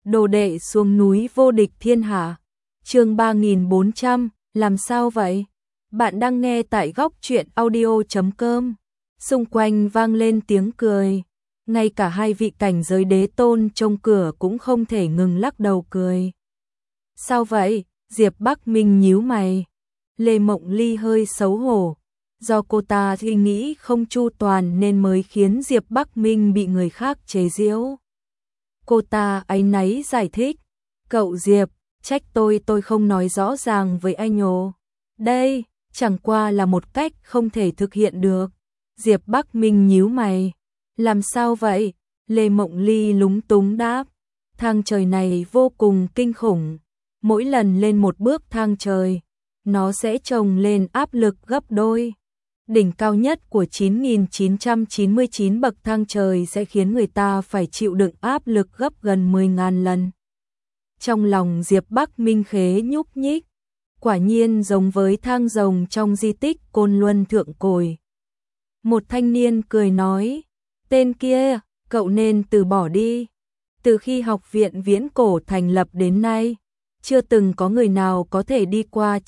Đồ đệ xuống núi vô địch thiên hạ. Chương 3400, làm sao vậy? Bạn đang nghe tại góc truyện audio.com. Xung quanh vang lên tiếng cười. Ngay cả hai vị cảnh giới đế tôn trông cửa cũng không thể ngừng lắc đầu cười. Sao vậy? Diệp Bắc Minh nhíu mày. Lê Mộng Ly hơi xấu hổ. Do cô ta suy nghĩ không chu toàn nên mới khiến Diệp Bắc Minh bị người khác chế giễu. Cô ta áy náy giải thích. Cậu Diệp, trách tôi không nói rõ ràng với anh ồ. Đây, chẳng qua là một cách không thể thực hiện được. Diệp Bắc Minh nhíu mày. Làm sao vậy? Lê Mộng Ly lúng túng đáp. Thang trời này vô cùng kinh khủng. Mỗi lần lên một bước thang trời, nó sẽ chồng lên áp lực gấp đôi. Đỉnh cao nhất của 9.999 bậc thang trời sẽ khiến người ta phải chịu đựng áp lực gấp gần 10.000 lần. Trong lòng Diệp Bắc Minh khế nhúc nhích, quả nhiên giống với thang rồng trong di tích Côn Luân Thượng Cổ. Một thanh niên cười nói, tên kia, cậu nên từ bỏ đi. Từ khi học viện Viễn Cổ thành lập đến nay, chưa từng có người nào có thể đi qua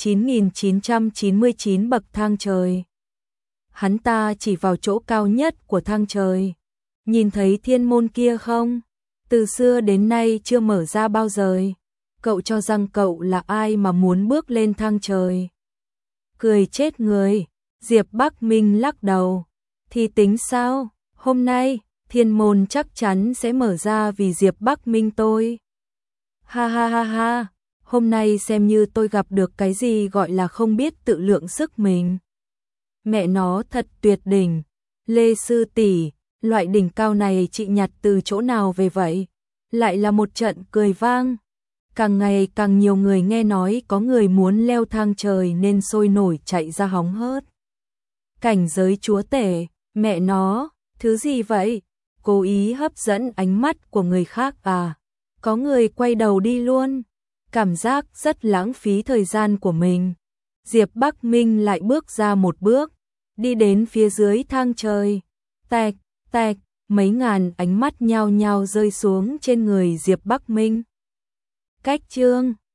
9.999 bậc thang trời. Hắn ta chỉ vào chỗ cao nhất của thang trời. Nhìn thấy thiên môn kia không? Từ xưa đến nay chưa mở ra bao giờ. Cậu cho rằng cậu là ai mà muốn bước lên thang trời? Cười chết người. Diệp Bắc Minh lắc đầu. Thì tính sao? Hôm nay, thiên môn chắc chắn sẽ mở ra vì Diệp Bắc Minh tôi. Ha ha ha ha. Hôm nay xem như tôi gặp được cái gì gọi là không biết tự lượng sức mình. Mẹ nó thật tuyệt đỉnh. Lê sư tỷ, loại đỉnh cao này chị nhặt từ chỗ nào về vậy? Lại là một trận cười vang. Càng ngày càng nhiều người nghe nói có người muốn leo thang trời nên sôi nổi chạy ra hóng hớt. Cảnh giới chúa tể, mẹ nó, thứ gì vậy? Cố ý hấp dẫn ánh mắt của người khác à? Có người quay đầu đi luôn. Cảm giác rất lãng phí thời gian của mình. Diệp Bắc Minh lại bước ra một bước, đi đến phía dưới thang trời. Tẹc, tẹc, mấy ngàn ánh mắt nhao nhao rơi xuống trên người Diệp Bắc Minh. Cách chương